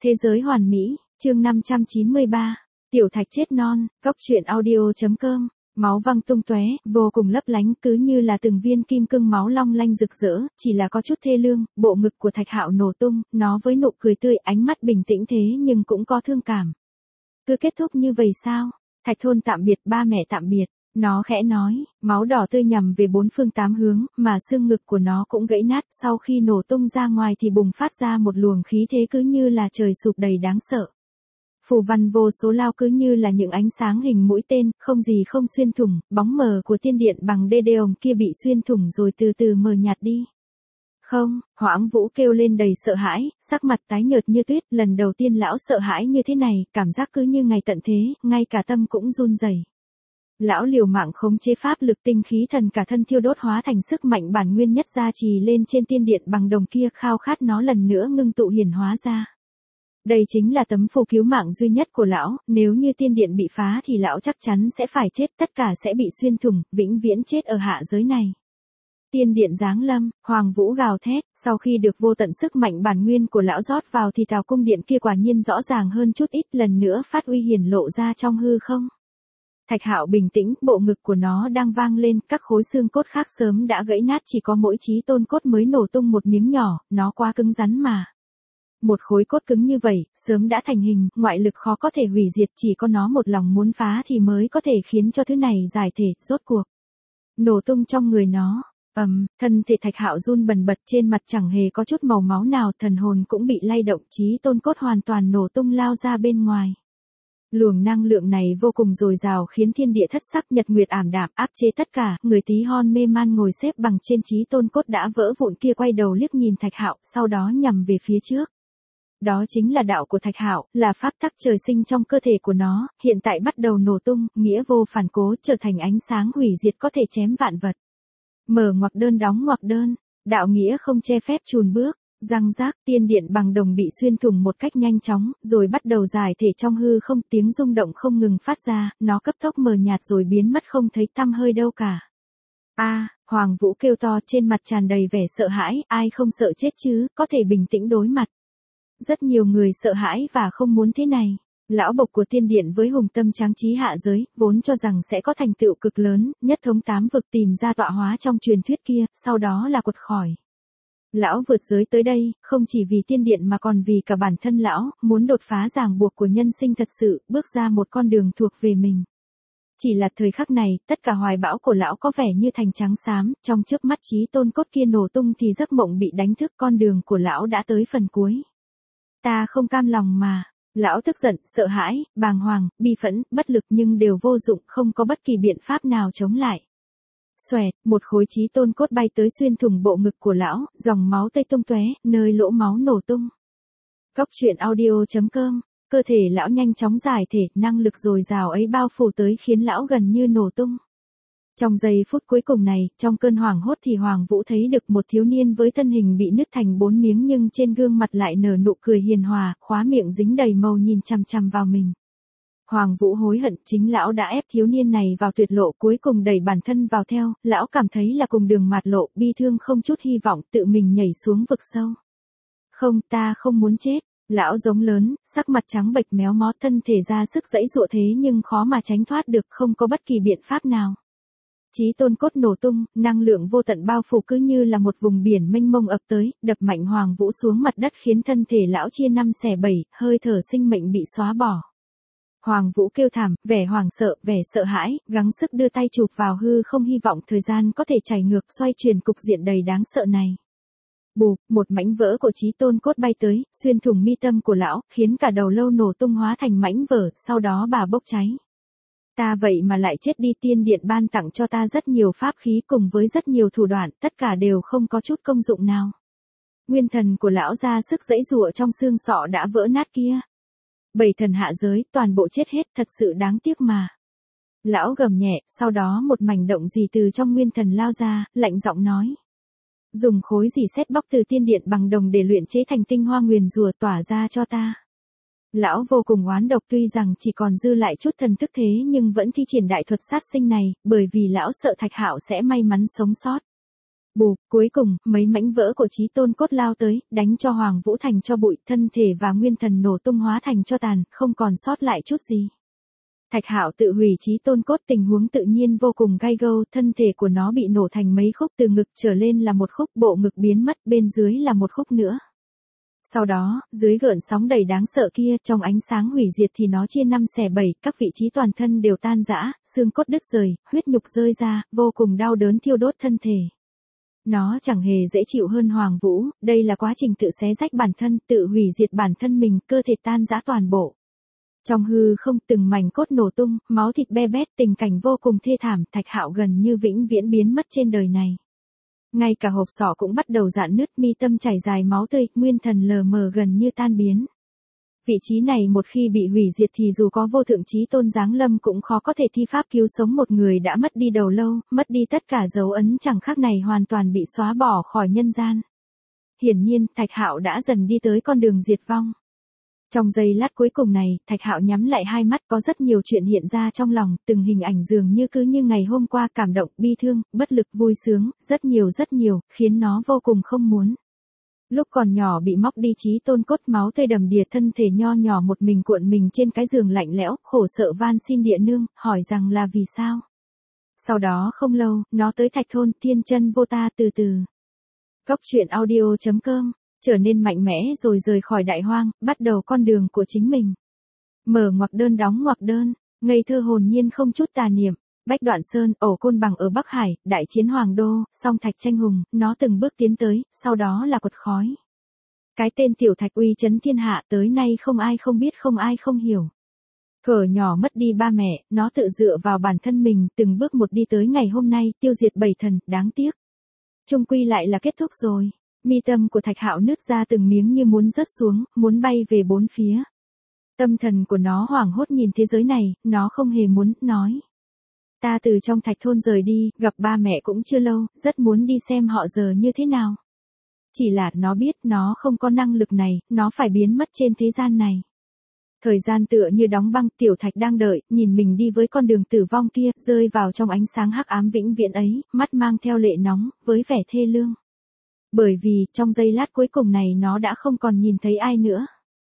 Thế giới hoàn mỹ, chương 593. Tiểu Thạch chết non, góc truyện audio.com. Máu văng tung tóe, vô cùng lấp lánh, cứ như là từng viên kim cương máu long lanh rực rỡ, chỉ là có chút thê lương. Bộ ngực của Thạch Hạo nổ tung, nó với nụ cười tươi, ánh mắt bình tĩnh thế nhưng cũng có thương cảm. Cứ kết thúc như vậy sao? Thạch Thôn tạm biệt, ba mẹ tạm biệt. Nó khẽ nói, máu đỏ tươi nhằm về bốn phương tám hướng, mà xương ngực của nó cũng gãy nát. Sau khi nổ tung ra ngoài thì bùng phát ra một luồng khí thế cứ như là trời sụp đầy đáng sợ. Phù văn vô số lao cứ như là những ánh sáng hình mũi tên, không gì không xuyên thủng. Bóng mờ của tiên điện bằng đê đê ồng kia bị xuyên thủng rồi từ từ mờ nhạt đi. Không, Hoãng Vũ kêu lên đầy sợ hãi, sắc mặt tái nhợt như tuyết. Lần đầu tiên lão sợ hãi như thế này, cảm giác cứ như ngày tận thế, ngay cả tâm cũng run rẩy. Lão liều mạng khống chế pháp lực tinh khí thần cả thân thiêu đốt hóa thành sức mạnh bản nguyên nhất gia trì lên trên tiên điện bằng đồng kia, khao khát nó lần nữa ngưng tụ hiển hóa ra. Đây chính là tấm phù cứu mạng duy nhất của lão, nếu như tiên điện bị phá thì lão chắc chắn sẽ phải chết, tất cả sẽ bị xuyên thủng, vĩnh viễn chết ở hạ giới này. Tiên điện giáng lâm, Hoàng Vũ gào thét, sau khi được vô tận sức mạnh bản nguyên của lão rót vào thì tào cung điện kia quả nhiên rõ ràng hơn chút ít, lần nữa phát uy hiển lộ ra trong hư không. Thạch Hạo bình tĩnh, bộ ngực của nó đang vang lên, các khối xương cốt khác sớm đã gãy nát, chỉ có mỗi Chí Tôn cốt mới nổ tung một miếng nhỏ, nó quá cứng rắn mà. Một khối cốt cứng như vậy, sớm đã thành hình, ngoại lực khó có thể hủy diệt, chỉ có nó một lòng muốn phá thì mới có thể khiến cho thứ này giải thể, rốt cuộc. Nổ tung trong người nó, thân thể Thạch Hạo run bần bật, trên mặt chẳng hề có chút màu máu nào, thần hồn cũng bị lay động, Chí Tôn cốt hoàn toàn nổ tung lao ra bên ngoài. Luồng năng lượng này vô cùng dồi dào khiến thiên địa thất sắc, nhật nguyệt ảm đạm, áp chế tất cả. Người tí hon mê man ngồi xếp bằng trên Chí Tôn cốt đã vỡ vụn kia quay đầu liếc nhìn Thạch Hạo, sau đó nhằm về phía trước. Đó chính là đạo của Thạch Hạo, là pháp tắc trời sinh trong cơ thể của nó, hiện tại bắt đầu nổ tung, nghĩa vô phản cố, trở thành ánh sáng hủy diệt có thể chém vạn vật. Mở ngoặc đơn đóng ngoặc đơn, đạo nghĩa không che phép chùn bước. Răng rác, tiên điện bằng đồng bị xuyên thủng một cách nhanh chóng, rồi bắt đầu giải thể trong hư không, tiếng rung động không ngừng phát ra, nó cấp tốc mờ nhạt rồi biến mất không thấy tăm hơi đâu cả. Hoàng Vũ kêu to, trên mặt tràn đầy vẻ sợ hãi, ai không sợ chết chứ, có thể bình tĩnh đối mặt. Rất nhiều người sợ hãi và không muốn thế này. Lão bộc của tiên điện với hùng tâm tráng trí hạ giới, vốn cho rằng sẽ có thành tựu cực lớn, nhất thống 8 vực, tìm ra tọa hóa trong truyền thuyết kia, sau đó là quật khỏi. Lão vượt giới tới đây, không chỉ vì tiên điện mà còn vì cả bản thân lão, muốn đột phá ràng buộc của nhân sinh thật sự, bước ra một con đường thuộc về mình. Chỉ là thời khắc này, tất cả hoài bão của lão có vẻ như thành trắng xám, trong chớp mắt Chí Tôn cốt kia nổ tung thì giấc mộng bị đánh thức, con đường của lão đã tới phần cuối. Ta không cam lòng mà. Lão tức giận, sợ hãi, bàng hoàng, bi phẫn, bất lực nhưng đều vô dụng, không có bất kỳ biện pháp nào chống lại. Xoẹt, một khối Chí Tôn cốt bay tới xuyên thủng bộ ngực của lão, dòng máu tươi tung tóe, nơi lỗ máu nổ tung. Góc truyện audio.com, cơ thể lão nhanh chóng giải thể, năng lực dồi dào ấy bao phủ tới khiến lão gần như nổ tung. Trong giây phút cuối cùng này, trong cơn hoảng hốt thì Hoàng Vũ thấy được một thiếu niên với thân hình bị nứt thành 4 miếng nhưng trên gương mặt lại nở nụ cười hiền hòa, khóe miệng dính đầy màu nhìn chằm chằm vào mình. Hoàng Vũ hối hận, chính lão đã ép thiếu niên này vào tuyệt lộ, cuối cùng đẩy bản thân vào theo, lão cảm thấy là cùng đường mạt lộ, bi thương không chút hy vọng, tự mình nhảy xuống vực sâu. Không, ta không muốn chết. Lão giống lớn, sắc mặt trắng bệch méo mó, thân thể ra sức giãy giụa thế nhưng khó mà tránh thoát được, không có bất kỳ biện pháp nào. Chí Tôn cốt nổ tung, năng lượng vô tận bao phủ cứ như là một vùng biển mênh mông ập tới, đập mạnh Hoàng Vũ xuống mặt đất khiến thân thể lão chia 5 xẻ 7, hơi thở sinh mệnh bị xóa bỏ. Hoàng Vũ kêu thảm, vẻ hoảng sợ, vẻ sợ hãi, gắng sức đưa tay chụp vào hư không, hy vọng thời gian có thể chảy ngược, xoay chuyển cục diện đầy đáng sợ này. Bụp, một mảnh vỡ của Chí Tôn cốt bay tới, xuyên thủng mi tâm của lão, khiến cả đầu lâu nổ tung hóa thành mảnh vỡ, sau đó bà bốc cháy. Ta vậy mà lại chết đi, tiên điện ban tặng cho ta rất nhiều pháp khí cùng với rất nhiều thủ đoạn, tất cả đều không có chút công dụng nào. Nguyên thần của lão ra sức giãy giụa trong xương sọ đã vỡ nát kia. 7 thần hạ giới, toàn bộ chết hết, thật sự đáng tiếc mà. Lão gầm nhẹ, sau đó một mảnh động gì từ trong nguyên thần lao ra, lạnh giọng nói. Dùng khối dì xét bóc từ tiên điện bằng đồng để luyện chế thành tinh hoa nguyền rủa tỏa ra cho ta. Lão vô cùng oán độc, tuy rằng chỉ còn dư lại chút thần thức thế nhưng vẫn thi triển đại thuật sát sinh này, bởi vì lão sợ Thạch Hạo sẽ may mắn sống sót. Bù, cuối cùng, mấy mảnh vỡ của Chí Tôn cốt lao tới, đánh cho Hoàng Vũ Thành cho bụi, thân thể và nguyên thần nổ tung hóa thành cho tàn, không còn sót lại chút gì. Thạch Hạo tự hủy Chí Tôn cốt, tình huống tự nhiên vô cùng gai gâu, thân thể của nó bị nổ thành mấy khúc, từ ngực trở lên là một khúc, bộ ngực biến mất, bên dưới là một khúc nữa. Sau đó, dưới gợn sóng đầy đáng sợ kia, trong ánh sáng hủy diệt thì nó chia 5/7, các vị trí toàn thân đều tan rã, xương cốt đứt rời, huyết nhục rơi ra, vô cùng đau đớn thiêu đốt thân thể. Nó chẳng hề dễ chịu hơn Hoàng Vũ, đây là quá trình tự xé rách bản thân, tự hủy diệt bản thân mình, cơ thể tan rã toàn bộ. Trong hư không, từng mảnh cốt nổ tung, máu thịt be bét, tình cảnh vô cùng thê thảm, Thạch Hạo gần như vĩnh viễn biến mất trên đời này. Ngay cả hộp sọ cũng bắt đầu rạn nứt, mi tâm chảy dài máu tươi, nguyên thần lờ mờ gần như tan biến. Vị trí này một khi bị hủy diệt thì dù có vô thượng chí tôn giáng lâm cũng khó có thể thi pháp cứu sống một người đã mất đi đầu lâu, mất đi tất cả dấu ấn, chẳng khác này hoàn toàn bị xóa bỏ khỏi nhân gian. Hiển nhiên, Thạch Hạo đã dần đi tới con đường diệt vong. Trong giây lát cuối cùng này, Thạch Hạo nhắm lại hai mắt, có rất nhiều chuyện hiện ra trong lòng, từng hình ảnh dường như cứ như ngày hôm qua, cảm động, bi thương, bất lực, vui sướng, rất nhiều, khiến nó vô cùng không muốn. Lúc còn nhỏ bị móc đi Chí Tôn cốt, máu tươi đầm đìa, thân thể nho nhỏ một mình cuộn mình trên cái giường lạnh lẽo, khổ sợ van xin địa nương, hỏi rằng là vì sao. Sau đó không lâu, nó tới Thạch Thôn, thiên chân vô ta, từ từ. Góc truyện audio.com, trở nên mạnh mẽ rồi rời khỏi đại hoang, bắt đầu con đường của chính mình. Mở ngoặc đơn đóng ngoặc đơn, ngây thơ hồn nhiên không chút tà niệm. Bách Đoạn Sơn, ổ Côn Bằng ở Bắc Hải, đại chiến Hoàng Đô, song Thạch tranh hùng, nó từng bước tiến tới, sau đó là quật khói. Cái tên Tiểu Thạch uy chấn thiên hạ tới nay không ai không biết, không ai không hiểu. Thuở nhỏ mất đi ba mẹ, nó tự dựa vào bản thân mình, từng bước một đi tới ngày hôm nay, tiêu diệt 7 thần, đáng tiếc. Chung quy lại là kết thúc rồi. Mi tâm của Thạch Hạo nứt ra từng miếng như muốn rớt xuống, muốn bay về bốn phía. Tâm thần của nó hoảng hốt nhìn thế giới này, nó không hề muốn nói. Ta từ trong Thạch Thôn rời đi, gặp ba mẹ cũng chưa lâu, rất muốn đi xem họ giờ như thế nào. Chỉ là nó biết nó không có năng lực này, nó phải biến mất trên thế gian này. Thời gian tựa như đóng băng, Tiểu Thạch đang đợi, nhìn mình đi với con đường tử vong kia, rơi vào trong ánh sáng hắc ám vĩnh viễn ấy, mắt mang theo lệ nóng, với vẻ thê lương. Bởi vì, trong giây lát cuối cùng này nó đã không còn nhìn thấy ai nữa.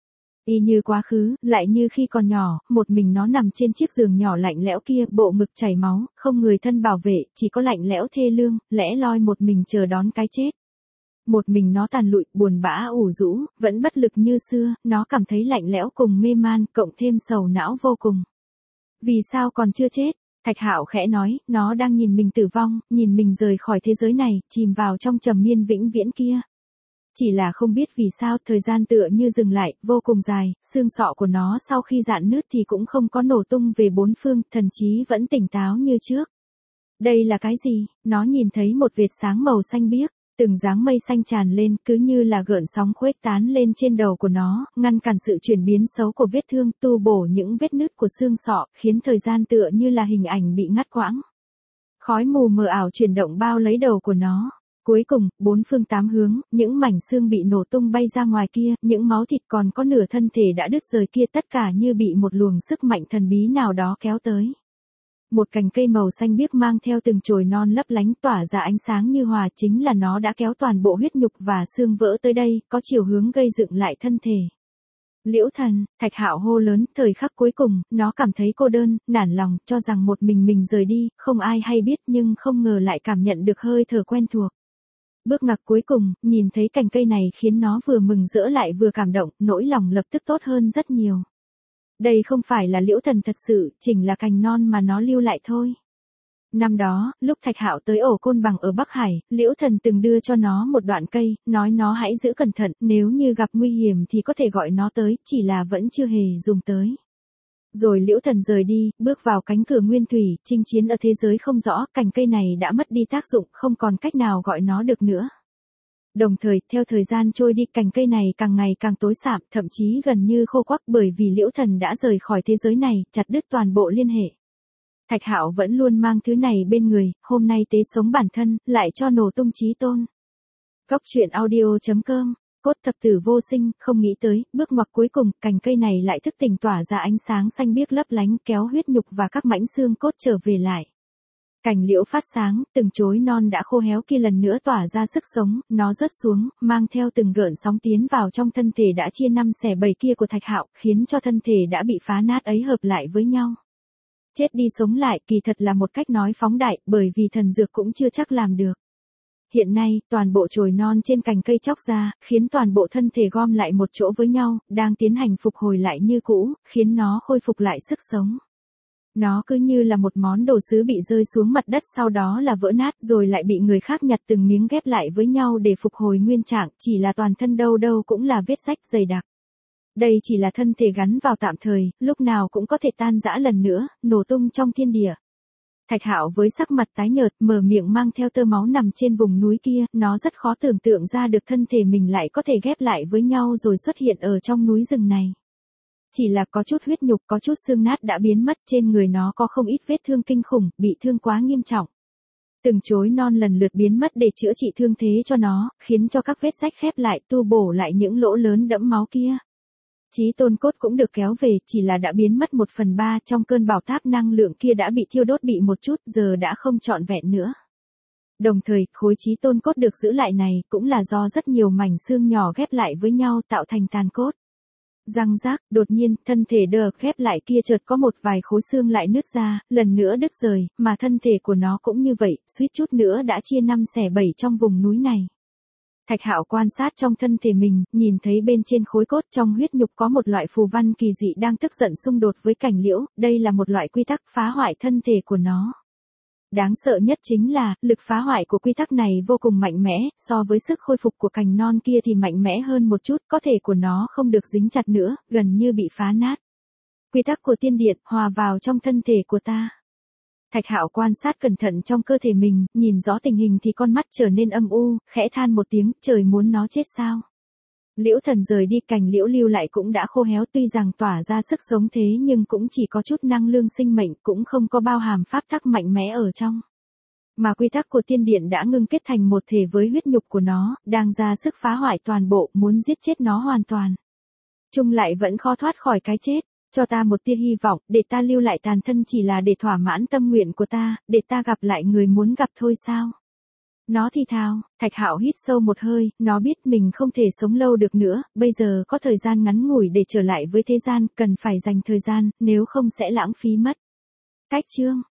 Y như quá khứ, lại như khi còn nhỏ, một mình nó nằm trên chiếc giường nhỏ lạnh lẽo kia, bộ ngực chảy máu, không người thân bảo vệ, chỉ có lạnh lẽo thê lương, lẽ loi một mình chờ đón cái chết. Một mình nó tàn lụi, buồn bã ủ rũ, vẫn bất lực như xưa, nó cảm thấy lạnh lẽo cùng mê man, cộng thêm sầu não vô cùng. Vì sao còn chưa chết? Thạch Hạo khẽ nói, nó đang nhìn mình tử vong, nhìn mình rời khỏi thế giới này, chìm vào trong trầm miên vĩnh viễn kia. Chỉ là không biết vì sao, thời gian tựa như dừng lại, vô cùng dài, xương sọ của nó sau khi rạn nứt thì cũng không có nổ tung về bốn phương, thần trí vẫn tỉnh táo như trước. Đây là cái gì? Nó nhìn thấy một vệt sáng màu xanh biếc, từng dáng mây xanh tràn lên, cứ như là gợn sóng khuếch tán lên trên đầu của nó, ngăn cản sự chuyển biến xấu của vết thương, tu bổ những vết nứt của xương sọ, khiến thời gian tựa như là hình ảnh bị ngắt quãng. Khói mù mờ ảo chuyển động bao lấy đầu của nó. Cuối cùng, bốn phương tám hướng, những mảnh xương bị nổ tung bay ra ngoài kia, những máu thịt còn có nửa thân thể đã đứt rời kia, tất cả như bị một luồng sức mạnh thần bí nào đó kéo tới. Một cành cây màu xanh biếc mang theo từng chồi non lấp lánh tỏa ra ánh sáng như hòa, chính là nó đã kéo toàn bộ huyết nhục và xương vỡ tới đây, có chiều hướng gây dựng lại thân thể. Liễu Thần, Thạch Hạo hô lớn, thời khắc cuối cùng, nó cảm thấy cô đơn, nản lòng, cho rằng một mình rời đi, không ai hay biết, nhưng không ngờ lại cảm nhận được hơi thở quen thuộc. Bước ngoặt cuối cùng, nhìn thấy cành cây này khiến nó vừa mừng rỡ lại vừa cảm động, nỗi lòng lập tức tốt hơn rất nhiều. Đây không phải là Liễu Thần thật sự, chỉnh là cành non mà nó lưu lại thôi. Năm đó, lúc Thạch Hạo tới ổ Côn Bằng ở Bắc Hải, Liễu Thần từng đưa cho nó một đoạn cây, nói nó hãy giữ cẩn thận, nếu như gặp nguy hiểm thì có thể gọi nó tới, chỉ là vẫn chưa hề dùng tới. Rồi Liễu Thần rời đi, bước vào cánh cửa nguyên thủy, chinh chiến ở thế giới không rõ, cành cây này đã mất đi tác dụng, không còn cách nào gọi nó được nữa. Đồng thời, theo thời gian trôi đi, cành cây này càng ngày càng tối sạm, thậm chí gần như khô quắc, bởi vì Liễu Thần đã rời khỏi thế giới này, chặt đứt toàn bộ liên hệ. Thạch Hạo vẫn luôn mang thứ này bên người, hôm nay tế sống bản thân, lại cho nổ tung chí tôn. Góc truyện audio.com, cốt thập tử vô sinh, không nghĩ tới, bước ngoặt cuối cùng, cành cây này lại thức tỉnh tỏa ra ánh sáng xanh biếc lấp lánh, kéo huyết nhục và các mảnh xương cốt trở về lại. Cành liễu phát sáng, từng chối non đã khô héo kia lần nữa tỏa ra sức sống, nó rớt xuống, mang theo từng gợn sóng tiến vào trong thân thể đã chia năm xẻ bảy kia của Thạch Hạo, khiến cho thân thể đã bị phá nát ấy hợp lại với nhau. Chết đi sống lại kỳ thật là một cách nói phóng đại, bởi vì thần dược cũng chưa chắc làm được. Hiện nay, toàn bộ chồi non trên cành cây chóc ra, khiến toàn bộ thân thể gom lại một chỗ với nhau, đang tiến hành phục hồi lại như cũ, khiến nó khôi phục lại sức sống. Nó cứ như là một món đồ sứ bị rơi xuống mặt đất sau đó là vỡ nát rồi lại bị người khác nhặt từng miếng ghép lại với nhau để phục hồi nguyên trạng, chỉ là toàn thân đâu đâu cũng là vết rách dày đặc. Đây chỉ là thân thể gắn vào tạm thời, lúc nào cũng có thể tan rã lần nữa, nổ tung trong thiên địa. Thạch Hạo với sắc mặt tái nhợt, mở miệng mang theo tơ máu nằm trên vùng núi kia, nó rất khó tưởng tượng ra được thân thể mình lại có thể ghép lại với nhau rồi xuất hiện ở trong núi rừng này. Chỉ là có chút huyết nhục, có chút xương nát đã biến mất, trên người nó có không ít vết thương kinh khủng, bị thương quá nghiêm trọng. Từng chối non lần lượt biến mất để chữa trị thương thế cho nó, khiến cho các vết rách khép lại, tu bổ lại những lỗ lớn đẫm máu kia. Chí tôn cốt cũng được kéo về, chỉ là đã biến mất 1/3 trong cơn bão táp năng lượng kia đã bị thiêu đốt bị một chút, giờ đã không trọn vẹn nữa. Đồng thời, khối chí tôn cốt được giữ lại này cũng là do rất nhiều mảnh xương nhỏ ghép lại với nhau tạo thành tàn cốt. Răng rác, đột nhiên, thân thể đờ ghép lại kia chợt có một vài khối xương lại nứt ra, lần nữa đứt rời, mà thân thể của nó cũng như vậy, suýt chút nữa đã chia năm xẻ bảy trong vùng núi này. Thạch Hạo quan sát trong thân thể mình, nhìn thấy bên trên khối cốt trong huyết nhục có một loại phù văn kỳ dị đang tức giận xung đột với cành liễu, đây là một loại quy tắc phá hoại thân thể của nó. Đáng sợ nhất chính là, lực phá hoại của quy tắc này vô cùng mạnh mẽ, so với sức khôi phục của cành non kia thì mạnh mẽ hơn một chút, có thể của nó không được dính chặt nữa, gần như bị phá nát. Quy tắc của tiên điện, hòa vào trong thân thể của ta. Thạch Hạo quan sát cẩn thận trong cơ thể mình, nhìn rõ tình hình thì con mắt trở nên âm u, khẽ than một tiếng, trời muốn nó chết sao. Liễu Thần rời đi, cành liễu lưu lại cũng đã khô héo, tuy rằng tỏa ra sức sống thế nhưng cũng chỉ có chút năng lượng sinh mệnh, cũng không có bao hàm pháp tắc mạnh mẽ ở trong. Mà quy tắc của tiên điện đã ngưng kết thành một thể với huyết nhục của nó, đang ra sức phá hoại toàn bộ, muốn giết chết nó hoàn toàn. Chung lại vẫn khó thoát khỏi cái chết. Cho ta một tia hy vọng, để ta lưu lại tàn thân chỉ là để thỏa mãn tâm nguyện của ta, để ta gặp lại người muốn gặp thôi sao? Nó thì thào, Thạch Hạo hít sâu một hơi, nó biết mình không thể sống lâu được nữa, bây giờ có thời gian ngắn ngủi để trở lại với thế gian, cần phải dành thời gian, nếu không sẽ lãng phí mất. Cách chương